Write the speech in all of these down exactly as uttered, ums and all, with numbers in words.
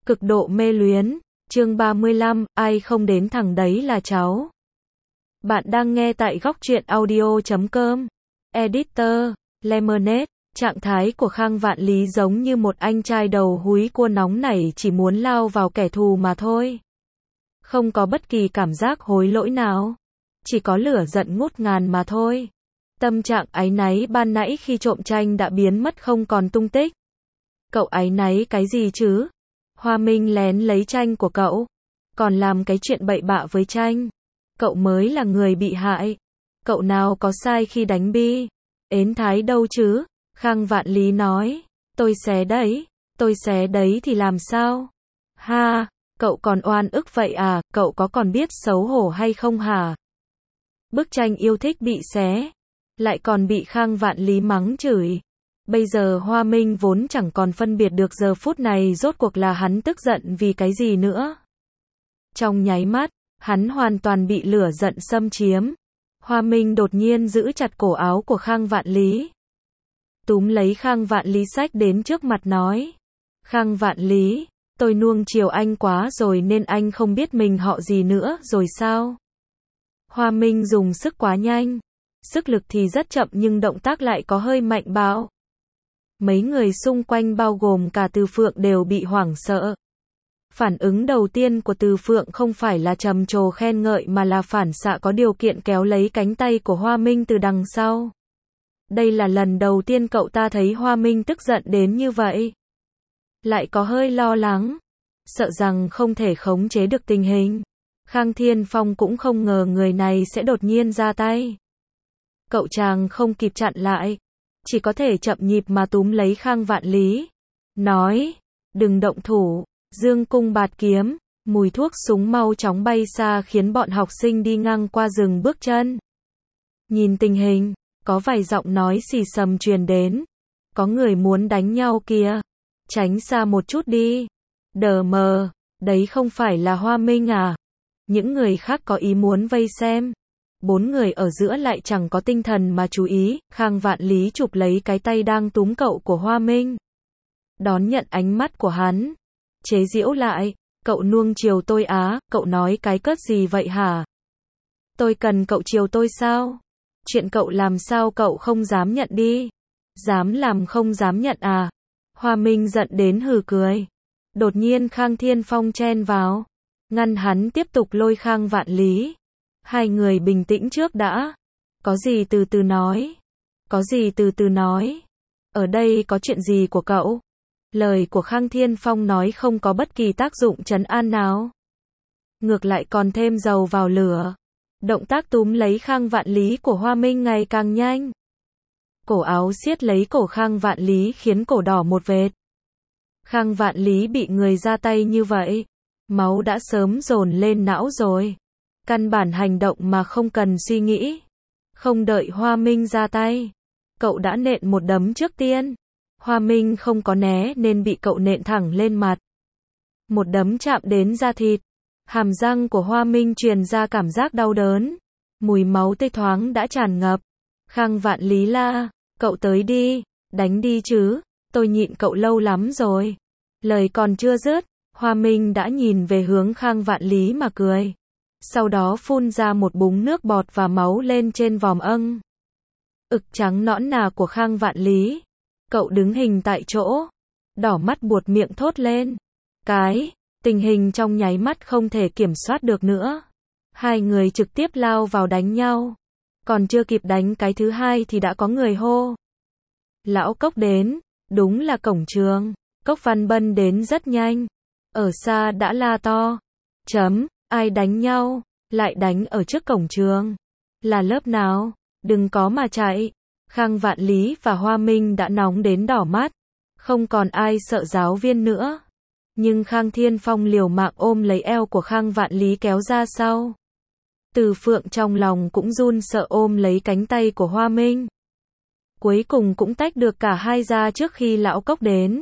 Cực độ mê luyến, chương ba mươi lăm, ai không đến thằng đấy là cháu. Bạn đang nghe tại góc truyện audio chấm com. Editor, Lemonade. Trạng thái của Khang Vạn Lý giống như một anh trai đầu húi cua nóng nảy chỉ muốn lao vào kẻ thù mà thôi. Không có bất kỳ cảm giác hối lỗi nào. Chỉ có lửa giận ngút ngàn mà thôi. Tâm trạng áy náy ban nãy khi trộm tranh đã biến mất không còn tung tích. Cậu áy náy cái gì chứ? Hoa Minh lén lấy tranh của cậu. Còn làm cái chuyện bậy bạ với tranh. Cậu mới là người bị hại. Cậu nào có sai khi đánh Bi? Ến Thái đâu chứ? Khang Vạn Lý nói. Tôi xé đấy. Tôi xé đấy thì làm sao? Ha, cậu còn oan ức vậy à? Cậu có còn biết xấu hổ hay không hả? Bức tranh yêu thích bị xé. Lại còn bị Khang Vạn Lý mắng chửi. Bây giờ Hoa Minh vốn chẳng còn phân biệt được giờ phút này rốt cuộc là hắn tức giận vì cái gì nữa. Trong nháy mắt, hắn hoàn toàn bị lửa giận xâm chiếm. Hoa Minh đột nhiên giữ chặt cổ áo của Khang Vạn Lý. Túm lấy Khang Vạn Lý xách đến trước mặt nói. Khang Vạn Lý, tôi nuông chiều anh quá rồi nên anh không biết mình họ gì nữa rồi sao? Hoa Minh dùng sức quá nhanh. Sức lực thì rất chậm nhưng động tác lại có hơi mạnh bạo. Mấy người xung quanh bao gồm cả Từ Phượng đều bị hoảng sợ. Phản ứng đầu tiên của Từ Phượng không phải là trầm trồ khen ngợi mà là phản xạ có điều kiện kéo lấy cánh tay của Hoa Minh từ đằng sau. Đây là lần đầu tiên cậu ta thấy Hoa Minh tức giận đến như vậy. Lại có hơi lo lắng. Sợ rằng không thể khống chế được tình hình. Khang Thiên Phong cũng không ngờ người này sẽ đột nhiên ra tay. Cậu chàng không kịp chặn lại. Chỉ có thể chậm nhịp mà túm lấy Khang Vạn Lý. Nói, đừng động thủ, dương cung bạt kiếm, mùi thuốc súng mau chóng bay xa khiến bọn học sinh đi ngang qua dừng bước chân. Nhìn tình hình, có vài giọng nói xì xầm truyền đến. Có người muốn đánh nhau kìa, tránh xa một chút đi. Đờ mờ, đấy không phải là Hoa Minh à? Những người khác có ý muốn vây xem. Bốn người ở giữa lại chẳng có tinh thần mà chú ý. Khang Vạn Lý chụp lấy cái tay đang túm cậu của Hoa Minh. Đón nhận ánh mắt của hắn. Chế giễu lại. Cậu nuông chiều tôi á, cậu nói cái cớt gì vậy hả? Tôi cần cậu chiều tôi sao? Chuyện cậu làm sao cậu không dám nhận đi? Dám làm không dám nhận à? Hoa Minh giận đến hừ cười. Đột nhiên Khang Thiên Phong chen vào. Ngăn hắn tiếp tục lôi Khang Vạn Lý. Hai người bình tĩnh trước đã. Có gì từ từ nói. Có gì từ từ nói. Ở đây có chuyện gì của cậu? Lời của Khang Thiên Phong nói không có bất kỳ tác dụng trấn an nào. Ngược lại còn thêm dầu vào lửa. Động tác túm lấy Khang Vạn Lý của Hoa Minh ngày càng nhanh. Cổ áo siết lấy cổ Khang Vạn Lý khiến cổ đỏ một vệt. Khang Vạn Lý bị người ra tay như vậy. Máu đã sớm dồn lên não rồi. Căn bản hành động mà không cần suy nghĩ. Không đợi Hoa Minh ra tay. Cậu đã nện một đấm trước tiên. Hoa Minh không có né nên bị cậu nện thẳng lên mặt. Một đấm chạm đến da thịt. Hàm răng của Hoa Minh truyền ra cảm giác đau đớn. Mùi máu tươi thoáng đã tràn ngập. Khang Vạn Lý la. Cậu tới đi. Đánh đi chứ. Tôi nhịn cậu lâu lắm rồi. Lời còn chưa dứt. Hoa Minh đã nhìn về hướng Khang Vạn Lý mà cười. Sau đó phun ra một búng nước bọt và máu lên trên vòm âng. Ực trắng nõn nà của Khang Vạn Lý. Cậu đứng hình tại chỗ. Đỏ mắt buột miệng thốt lên. Cái, tình hình trong nháy mắt không thể kiểm soát được nữa. Hai người trực tiếp lao vào đánh nhau. Còn chưa kịp đánh cái thứ hai thì đã có người hô. Lão Cốc đến, đúng là cổng trường. Cốc Văn Bân đến rất nhanh. Ở xa đã la to. Chấm. Ai đánh nhau, lại đánh ở trước cổng trường. Là lớp nào? Đừng có mà chạy. Khang Vạn Lý và Hoa Minh đã nóng đến đỏ mắt. Không còn ai sợ giáo viên nữa. Nhưng Khang Thiên Phong liều mạng ôm lấy eo của Khang Vạn Lý kéo ra sau. Từ Phượng trong lòng cũng run sợ ôm lấy cánh tay của Hoa Minh. Cuối cùng cũng tách được cả hai ra trước khi lão Cốc đến.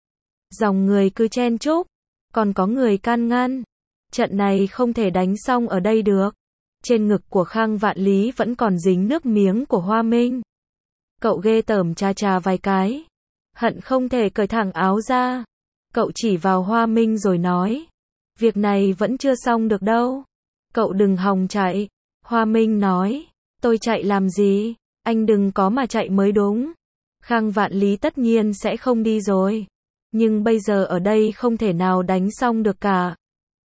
Dòng người cứ chen chúc. Còn có người can ngăn. Trận này không thể đánh xong ở đây được. Trên ngực của Khang Vạn Lý vẫn còn dính nước miếng của Hoa Minh. Cậu ghê tởm chà chà vài cái. Hận không thể cởi thẳng áo ra. Cậu chỉ vào Hoa Minh rồi nói. Việc này vẫn chưa xong được đâu. Cậu đừng hòng chạy. Hoa Minh nói. Tôi chạy làm gì? Anh đừng có mà chạy mới đúng. Khang Vạn Lý tất nhiên sẽ không đi rồi. Nhưng bây giờ ở đây không thể nào đánh xong được cả.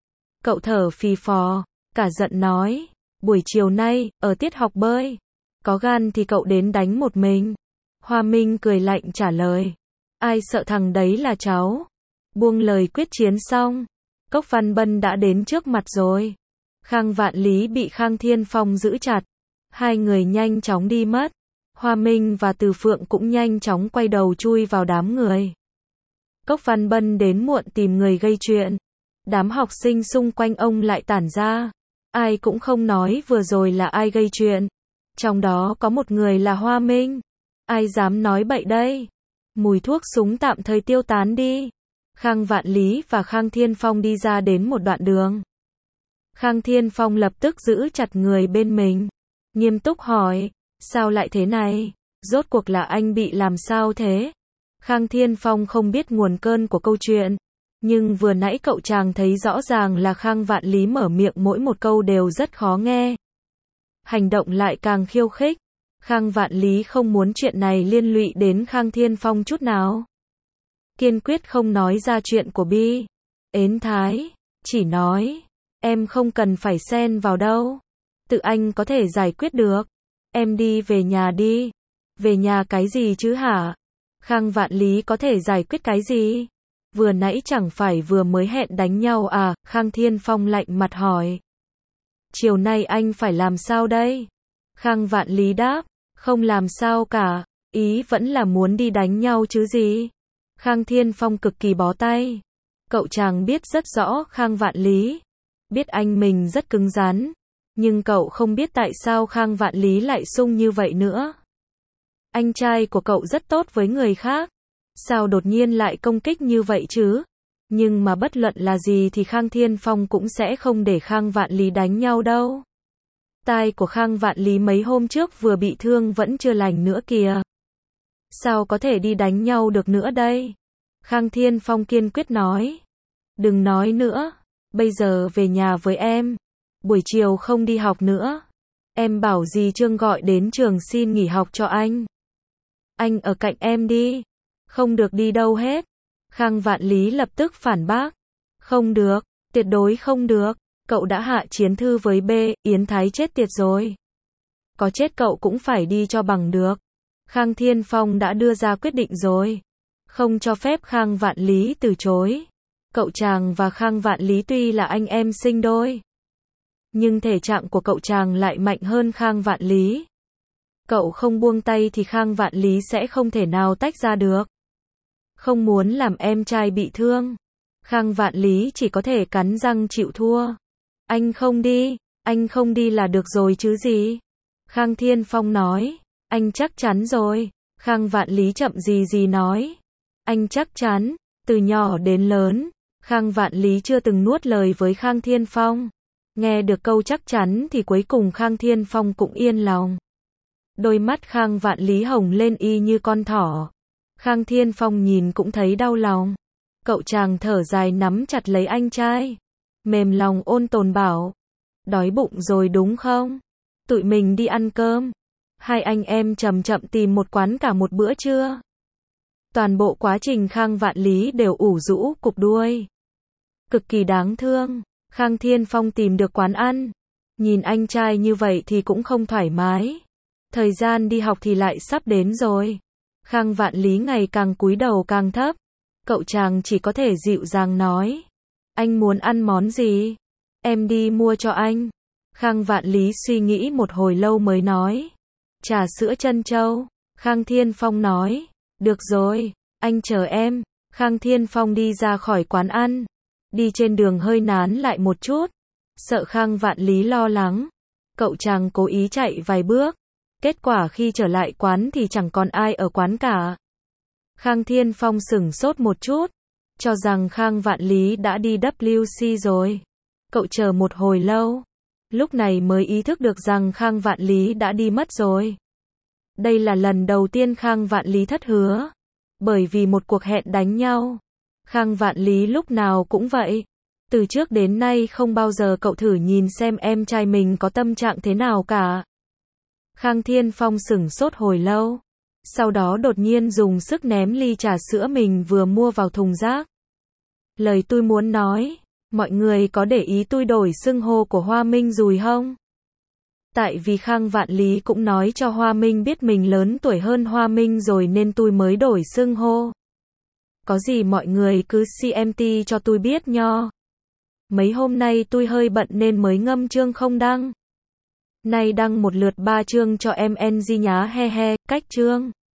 Cậu thở phì phò, cả giận nói. Buổi chiều nay, ở tiết học bơi. Có gan thì cậu đến đánh một mình. Hoa Minh cười lạnh trả lời. Ai sợ thằng đấy là cháu. Buông lời quyết chiến xong. Cốc Văn Bân đã đến trước mặt rồi. Khang Vạn Lý bị Khang Thiên Phong giữ chặt. Hai người nhanh chóng đi mất. Hoa Minh và Từ Phượng cũng nhanh chóng quay đầu chui vào đám người. Cốc Văn Bân đến muộn tìm người gây chuyện. Đám học sinh xung quanh ông lại tản ra. Ai cũng không nói vừa rồi là ai gây chuyện. Trong đó có một người là Hoa Minh. Ai dám nói bậy đây? Mùi thuốc súng tạm thời tiêu tán đi. Khang Vạn Lý và Khang Thiên Phong đi ra đến một đoạn đường. Khang Thiên Phong lập tức giữ chặt người bên mình. Nghiêm túc hỏi. Sao lại thế này? Rốt cuộc là anh bị làm sao thế? Khang Thiên Phong không biết nguồn cơn của câu chuyện. Nhưng vừa nãy cậu chàng thấy rõ ràng là Khang Vạn Lý mở miệng mỗi một câu đều rất khó nghe. Hành động lại càng khiêu khích. Khang Vạn Lý không muốn chuyện này liên lụy đến Khang Thiên Phong chút nào. Kiên quyết không nói ra chuyện của Bi. Ến Thái. Chỉ nói. Em không cần phải xen vào đâu. Tự anh có thể giải quyết được. Em đi về nhà đi. Về nhà cái gì chứ hả? Khang Vạn Lý có thể giải quyết cái gì? Vừa nãy chẳng phải vừa mới hẹn đánh nhau à? Khang Thiên Phong lạnh mặt hỏi. Chiều nay anh phải làm sao đây? Khang Vạn Lý đáp. Không làm sao cả. Ý vẫn là muốn đi đánh nhau chứ gì? Khang Thiên Phong cực kỳ bó tay. Cậu chàng biết rất rõ Khang Vạn Lý. Biết anh mình rất cứng rắn. Nhưng cậu không biết tại sao Khang Vạn Lý lại sung như vậy nữa. Anh trai của cậu rất tốt với người khác. Sao đột nhiên lại công kích như vậy chứ? Nhưng mà bất luận là gì thì Khang Thiên Phong cũng sẽ không để Khang Vạn Lý đánh nhau đâu. Tai của Khang Vạn Lý mấy hôm trước vừa bị thương vẫn chưa lành nữa kìa. Sao có thể đi đánh nhau được nữa đây? Khang Thiên Phong kiên quyết nói. Đừng nói nữa. Bây giờ về nhà với em. Buổi chiều không đi học nữa. Em bảo dì Trương gọi đến trường xin nghỉ học cho anh. Anh ở cạnh em đi. Không được đi đâu hết. Khang Vạn Lý lập tức phản bác. Không được, tuyệt đối không được. Cậu đã hạ chiến thư với B, Yến Thái chết tiệt rồi. Có chết cậu cũng phải đi cho bằng được. Khang Thiên Phong đã đưa ra quyết định rồi. Không cho phép Khang Vạn Lý từ chối. Cậu chàng và Khang Vạn Lý tuy là anh em sinh đôi. Nhưng thể trạng của cậu chàng lại mạnh hơn Khang Vạn Lý. Cậu không buông tay thì Khang Vạn Lý sẽ không thể nào tách ra được. Không muốn làm em trai bị thương. Khang Vạn Lý chỉ có thể cắn răng chịu thua. Anh không đi, anh không đi là được rồi chứ gì. Khang Thiên Phong nói. Anh chắc chắn rồi. Khang Vạn Lý chậm gì gì nói. Anh chắc chắn. Từ nhỏ đến lớn, Khang Vạn Lý chưa từng nuốt lời với Khang Thiên Phong. Nghe được câu chắc chắn thì cuối cùng Khang Thiên Phong cũng yên lòng. Đôi mắt Khang Vạn Lý hồng lên y như con thỏ. Khang Thiên Phong nhìn cũng thấy đau lòng. Cậu chàng thở dài nắm chặt lấy anh trai. Mềm lòng ôn tồn bảo. Đói bụng rồi đúng không? Tụi mình đi ăn cơm. Hai anh em chậm chậm tìm một quán cả một bữa trưa. Toàn bộ quá trình Khang Vạn Lý đều ủ rũ cụp đuôi. Cực kỳ đáng thương. Khang Thiên Phong tìm được quán ăn. Nhìn anh trai như vậy thì cũng không thoải mái. Thời gian đi học thì lại sắp đến rồi. Khang Vạn Lý ngày càng cúi đầu càng thấp. Cậu chàng chỉ có thể dịu dàng nói. Anh muốn ăn món gì? Em đi mua cho anh. Khang Vạn Lý suy nghĩ một hồi lâu mới nói. Trà sữa trân châu. Khang Thiên Phong nói. Được rồi, anh chờ em. Khang Thiên Phong đi ra khỏi quán ăn. Đi trên đường hơi nán lại một chút. Sợ Khang Vạn Lý lo lắng. Cậu chàng cố ý chạy vài bước. Kết quả khi trở lại quán thì chẳng còn ai ở quán cả. Khang Thiên Phong sửng sốt một chút. Cho rằng Khang Vạn Lý đã đi W C rồi. Cậu chờ một hồi lâu. Lúc này mới ý thức được rằng Khang Vạn Lý đã đi mất rồi. Đây là lần đầu tiên Khang Vạn Lý thất hứa. Bởi vì một cuộc hẹn đánh nhau. Khang Vạn Lý lúc nào cũng vậy. Từ trước đến nay không bao giờ cậu thử nhìn xem em trai mình có tâm trạng thế nào cả. Khang Thiên Phong sửng sốt hồi lâu. Sau đó đột nhiên dùng sức ném ly trà sữa mình vừa mua vào thùng rác. Lời tôi muốn nói, mọi người có để ý tôi đổi xưng hô của Hoa Minh rồi không? Tại vì Khang Vạn Lý cũng nói cho Hoa Minh biết mình lớn tuổi hơn Hoa Minh rồi nên tôi mới đổi xưng hô. Có gì mọi người cứ xê em tê cho tôi biết nho. Mấy hôm nay tôi hơi bận nên mới ngâm chương không đăng. Nay đăng một lượt ba chương cho em en giê nhá he he, cách chương.